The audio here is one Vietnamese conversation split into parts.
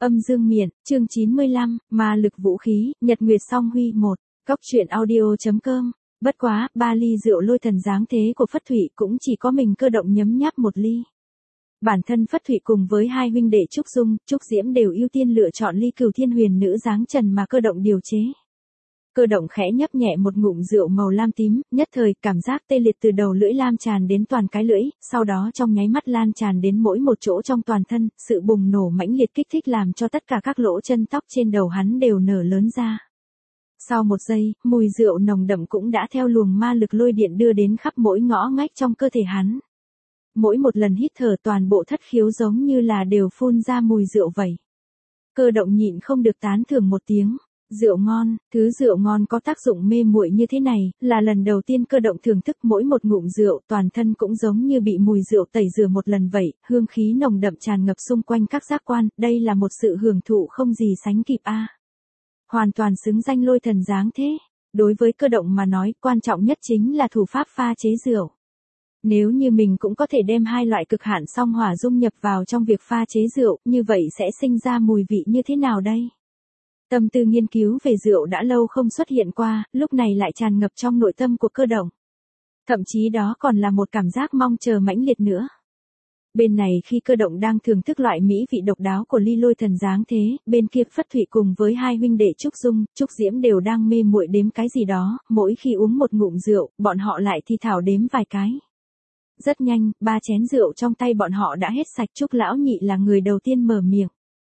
Âm dương miện, chương 95, ma lực vũ khí, Nhật Nguyệt Song Huy 1, Cóc truyện audio.com. Bất quá, 3 ly rượu lôi thần dáng thế của Phất Thụy cũng chỉ có mình Cơ Động nhấm nháp 1 ly. Bản thân Phất Thụy cùng với hai huynh đệ Trúc Dung, Trúc Diễm đều ưu tiên lựa chọn ly Cửu Thiên Huyền Nữ dáng trần mà Cơ Động điều chế. Cơ Động khẽ nhấp nhẹ một ngụm rượu màu lam tím, nhất thời cảm giác tê liệt từ đầu lưỡi lan tràn đến toàn cái lưỡi, sau đó trong nháy mắt lan tràn đến mỗi một chỗ trong toàn thân, sự bùng nổ mãnh liệt kích thích làm cho tất cả các lỗ chân tóc trên đầu hắn đều nở lớn ra. Sau 1 giây, mùi rượu nồng đậm cũng đã theo luồng ma lực lôi điện đưa đến khắp mỗi ngõ ngách trong cơ thể hắn. Mỗi một lần hít thở toàn bộ thất khiếu giống như là đều phun ra mùi rượu vậy. Cơ Động nhịn không được tán thưởng một tiếng. Rượu ngon, thứ rượu ngon có tác dụng mê muội như thế này, là lần đầu tiên Cơ Động thưởng thức mỗi một ngụm rượu, toàn thân cũng giống như bị mùi rượu tẩy rửa một lần vậy, hương khí nồng đậm tràn ngập xung quanh các giác quan, đây là một sự hưởng thụ không gì sánh kịp a. Hoàn toàn xứng danh lôi thần dáng thế. Đối với Cơ Động mà nói, quan trọng nhất chính là thủ pháp pha chế rượu. Nếu như mình cũng có thể đem hai loại cực hạn song hỏa dung nhập vào trong việc pha chế rượu, như vậy sẽ sinh ra mùi vị như thế nào đây? Tâm tư nghiên cứu về rượu đã lâu không xuất hiện qua, lúc này lại tràn ngập trong nội tâm của Cơ Động. Thậm chí đó còn là một cảm giác mong chờ mãnh liệt nữa. Bên này khi Cơ Động đang thưởng thức loại mỹ vị độc đáo của ly lôi thần dáng thế, bên kia Phất Thụy cùng với hai huynh đệ Trúc Dung, Trúc Diễm đều đang mê muội đếm cái gì đó, mỗi khi uống một ngụm rượu, bọn họ lại thi thảo đếm vài cái. Rất nhanh, 3 chén rượu trong tay bọn họ đã hết sạch. Trúc Lão Nhị là người đầu tiên mở miệng.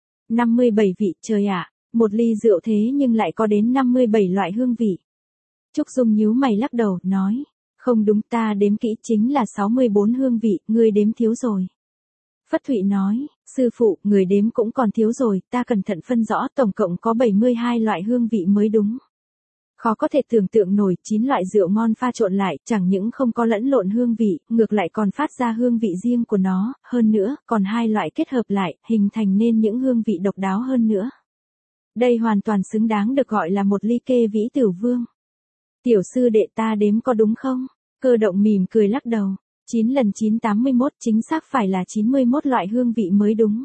57 vị, trời ạ. Một ly rượu thế nhưng lại có đến 57 loại hương vị. Trúc Dung nhíu mày lắc đầu, nói, không đúng, ta đếm kỹ chính là 64 hương vị, ngươi đếm thiếu rồi. Phất Thụy nói, sư phụ, người đếm cũng còn thiếu rồi, ta cẩn thận phân rõ tổng cộng có 72 loại hương vị mới đúng. Khó có thể tưởng tượng nổi, 9 loại rượu ngon pha trộn lại, chẳng những không có lẫn lộn hương vị, ngược lại còn phát ra hương vị riêng của nó, hơn nữa, còn 2 loại kết hợp lại, hình thành nên những hương vị độc đáo hơn nữa. Đây hoàn toàn xứng đáng được gọi là một ly kê vĩ tửu vương. Tiểu sư đệ, ta đếm có đúng không? Cơ Động mỉm cười lắc đầu. 9 lần 9 81, chính xác phải là 91 loại hương vị mới đúng.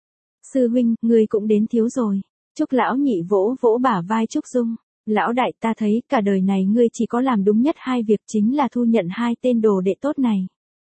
Sư huynh, ngươi cũng đến thiếu rồi. Trúc Lão Nhị vỗ vỗ bả vai Trúc Dung. Lão đại, ta thấy cả đời này ngươi chỉ có làm đúng nhất 2 việc, chính là thu nhận 2 tên đồ đệ tốt này.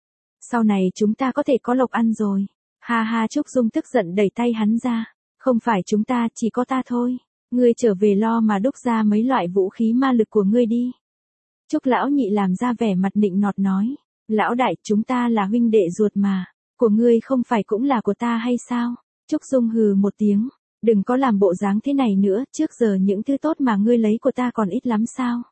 Sau này chúng ta có thể có lộc ăn rồi. Ha ha. Trúc Dung tức giận đẩy tay hắn ra. Không phải chúng ta, chỉ có ta thôi. Ngươi trở về lo mà đúc ra mấy loại vũ khí ma lực của ngươi đi. Trúc Lão Nhị làm ra vẻ mặt nịnh nọt nói. Lão đại, chúng ta là huynh đệ ruột mà. Của ngươi không phải cũng là của ta hay sao? Trúc Dung hừ một tiếng. Đừng có làm bộ dáng thế này nữa, trước giờ những thứ tốt mà ngươi lấy của ta còn ít lắm sao?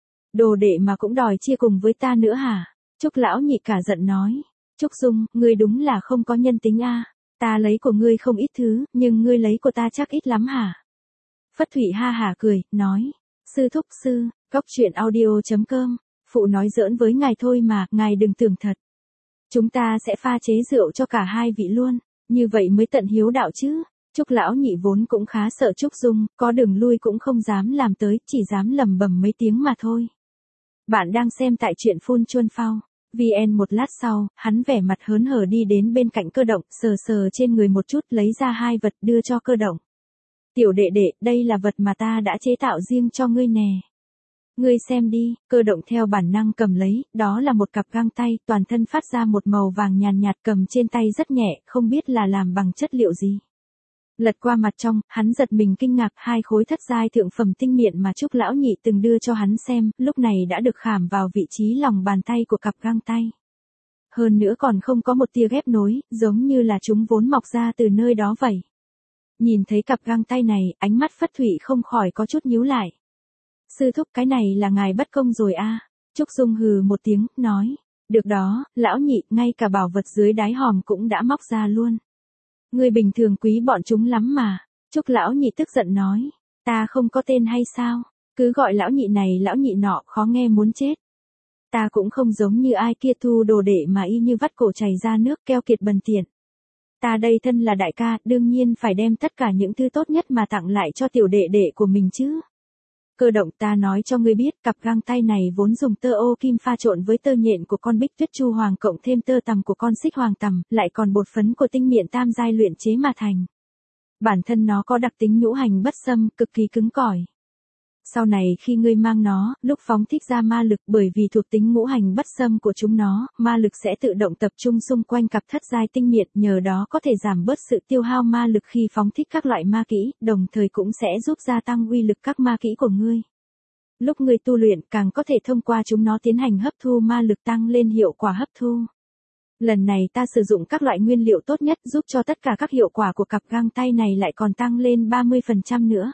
Đồ đệ mà cũng đòi chia cùng với ta nữa hả? Trúc Lão Nhị cả giận nói. Trúc Dung, ngươi đúng là không có nhân tính a. Ta lấy của ngươi không ít thứ, nhưng ngươi lấy của ta chắc ít lắm hả? Phất Thụy ha hả cười, nói. Sư thúc sư, Cóc truyện audio.com, phụ nói giỡn với ngài thôi mà, ngài đừng tưởng thật. Chúng ta sẽ pha chế rượu cho cả 2 vị luôn, như vậy mới tận hiếu đạo chứ. Trúc Lão Nhị vốn cũng khá sợ Trúc Dung, có đường lui cũng không dám làm tới, chỉ dám lầm bầm mấy tiếng mà thôi. Bạn đang xem tại truyện Phun Chuân Phao. VN. Một lát sau, hắn vẻ mặt hớn hở đi đến bên cạnh Cơ Động, sờ sờ trên người một chút, lấy ra 2 vật đưa cho Cơ Động. Tiểu đệ đệ, đây là vật mà ta đã chế tạo riêng cho ngươi nè. Ngươi xem đi. Cơ Động theo bản năng cầm lấy, đó là một cặp găng tay, toàn thân phát ra một màu vàng nhàn nhạt, cầm trên tay rất nhẹ, không biết là làm bằng chất liệu gì. Lật qua mặt trong, hắn giật mình kinh ngạc, 2 khối thất giai thượng phẩm tinh miện mà Trúc Lão Nhị từng đưa cho hắn xem, lúc này đã được khảm vào vị trí lòng bàn tay của cặp găng tay. Hơn nữa còn không có một tia ghép nối, giống như là chúng vốn mọc ra từ nơi đó vậy. Nhìn thấy cặp găng tay này, ánh mắt Phất Thụy không khỏi có chút nhíu lại. Sư thúc, cái này là ngài bất công rồi a. Trúc Dung hừ một tiếng, nói. Được đó, Lão Nhị, ngay cả bảo vật dưới đáy hòm cũng đã móc ra luôn. Ngươi bình thường quý bọn chúng lắm mà. Trúc Lão Nhị tức giận nói. Ta không có tên hay sao? Cứ gọi Lão Nhị này Lão Nhị nọ, khó nghe muốn chết. Ta cũng không giống như ai kia thu đồ đệ mà y như vắt cổ chảy ra nước, keo kiệt bần tiện. Ta đây thân là đại ca, đương nhiên phải đem tất cả những thứ tốt nhất mà tặng lại cho tiểu đệ đệ của mình chứ. Cơ Động, ta nói cho ngươi biết, cặp găng tay này vốn dùng tơ ô kim pha trộn với tơ nhện của con Bích Tuyết Chu Hoàng cộng thêm tơ tằm của con Xích Hoàng tằm, lại còn bột phấn của tinh miện tam giai luyện chế mà thành. Bản thân nó có đặc tính nhũ hành bất xâm, cực kỳ cứng cỏi. Sau này khi ngươi mang nó, lúc phóng thích ra ma lực bởi vì thuộc tính ngũ hành bất xâm của chúng nó, ma lực sẽ tự động tập trung xung quanh cặp thất giai tinh miệt, nhờ đó có thể giảm bớt sự tiêu hao ma lực khi phóng thích các loại ma kỹ, đồng thời cũng sẽ giúp gia tăng uy lực các ma kỹ của ngươi. Lúc ngươi tu luyện càng có thể thông qua chúng nó tiến hành hấp thu ma lực tăng lên hiệu quả hấp thu. Lần này ta sử dụng các loại nguyên liệu tốt nhất giúp cho tất cả các hiệu quả của cặp găng tay này lại còn tăng lên 30% nữa.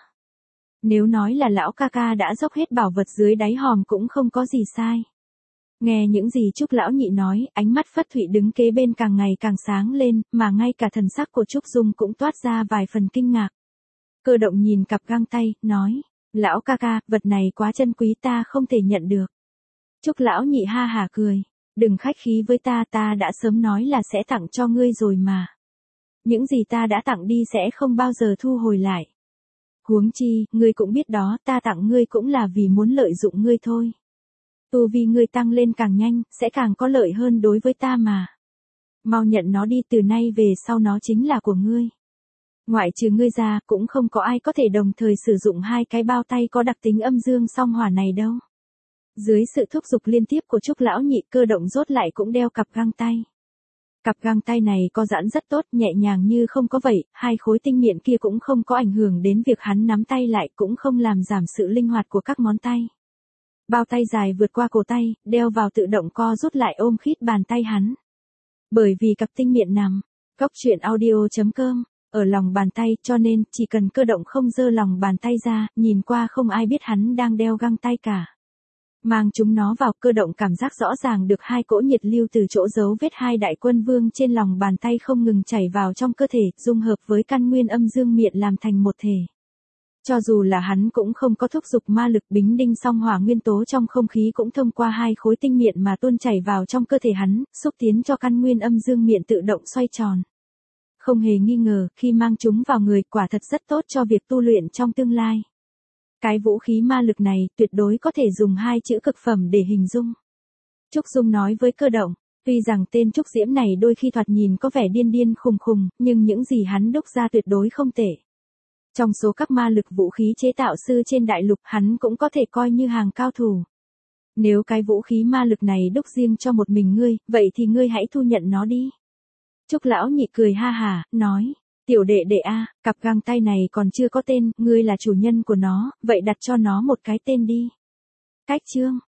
Nếu nói là lão ca ca đã dốc hết bảo vật dưới đáy hòm cũng không có gì sai. Nghe những gì Trúc lão nhị nói, ánh mắt Phất Thụy đứng kế bên càng ngày càng sáng lên, mà ngay cả thần sắc của Trúc Dung cũng toát ra vài phần kinh ngạc. Cơ động nhìn cặp găng tay, nói, lão ca ca, vật này quá chân quý ta không thể nhận được. Trúc lão nhị ha hả cười, đừng khách khí với ta đã sớm nói là sẽ tặng cho ngươi rồi mà. Những gì ta đã tặng đi sẽ không bao giờ thu hồi lại. Huống chi, ngươi cũng biết đó, ta tặng ngươi cũng là vì muốn lợi dụng ngươi thôi. Tu vi ngươi tăng lên càng nhanh, sẽ càng có lợi hơn đối với ta mà. Mau nhận nó đi, từ nay về sau nó chính là của ngươi. Ngoại trừ ngươi ra, cũng không có ai có thể đồng thời sử dụng hai cái bao tay có đặc tính âm dương song hỏa này đâu. Dưới sự thúc giục liên tiếp của Trúc lão nhị, Cơ động rốt lại cũng đeo cặp găng tay. Cặp găng tay này có giãn rất tốt, nhẹ nhàng như không có vậy, hai khối tinh mịn kia cũng không có ảnh hưởng đến việc hắn nắm tay lại, cũng không làm giảm sự linh hoạt của các ngón tay. Bao tay dài vượt qua cổ tay, đeo vào tự động co rút lại ôm khít bàn tay hắn. Bởi vì cặp tinh mịn nằm, góc truyện audio.com, ở lòng bàn tay, cho nên chỉ cần Cơ động không giơ lòng bàn tay ra, nhìn qua không ai biết hắn đang đeo găng tay cả. Mang chúng nó vào, Cơ động cảm giác rõ ràng được hai cỗ nhiệt lưu từ chỗ dấu vết hai đại quân vương trên lòng bàn tay không ngừng chảy vào trong cơ thể, dung hợp với căn nguyên âm dương miện làm thành một thể. Cho dù là hắn cũng không có thúc giục ma lực, bính đinh song hỏa nguyên tố trong không khí cũng thông qua hai khối tinh miện mà tuôn chảy vào trong cơ thể hắn, xúc tiến cho căn nguyên âm dương miện tự động xoay tròn. Không hề nghi ngờ, khi mang chúng vào người quả thật rất tốt cho việc tu luyện trong tương lai. Cái vũ khí ma lực này tuyệt đối có thể dùng hai chữ cực phẩm để hình dung. Trúc Dung nói với Cơ động, tuy rằng tên Trúc Diễm này đôi khi thoạt nhìn có vẻ điên điên khùng khùng, nhưng những gì hắn đúc ra tuyệt đối không tệ. Trong số các ma lực vũ khí chế tạo sư trên đại lục, hắn cũng có thể coi như hàng cao thủ. Nếu cái vũ khí ma lực này đúc riêng cho một mình ngươi, vậy thì ngươi hãy thu nhận nó đi. Trúc lão nhị cười ha hả, nói, tiểu đệ đệ a, cặp găng tay này còn chưa có tên, ngươi là chủ nhân của nó, vậy đặt cho nó một cái tên đi. Cách chương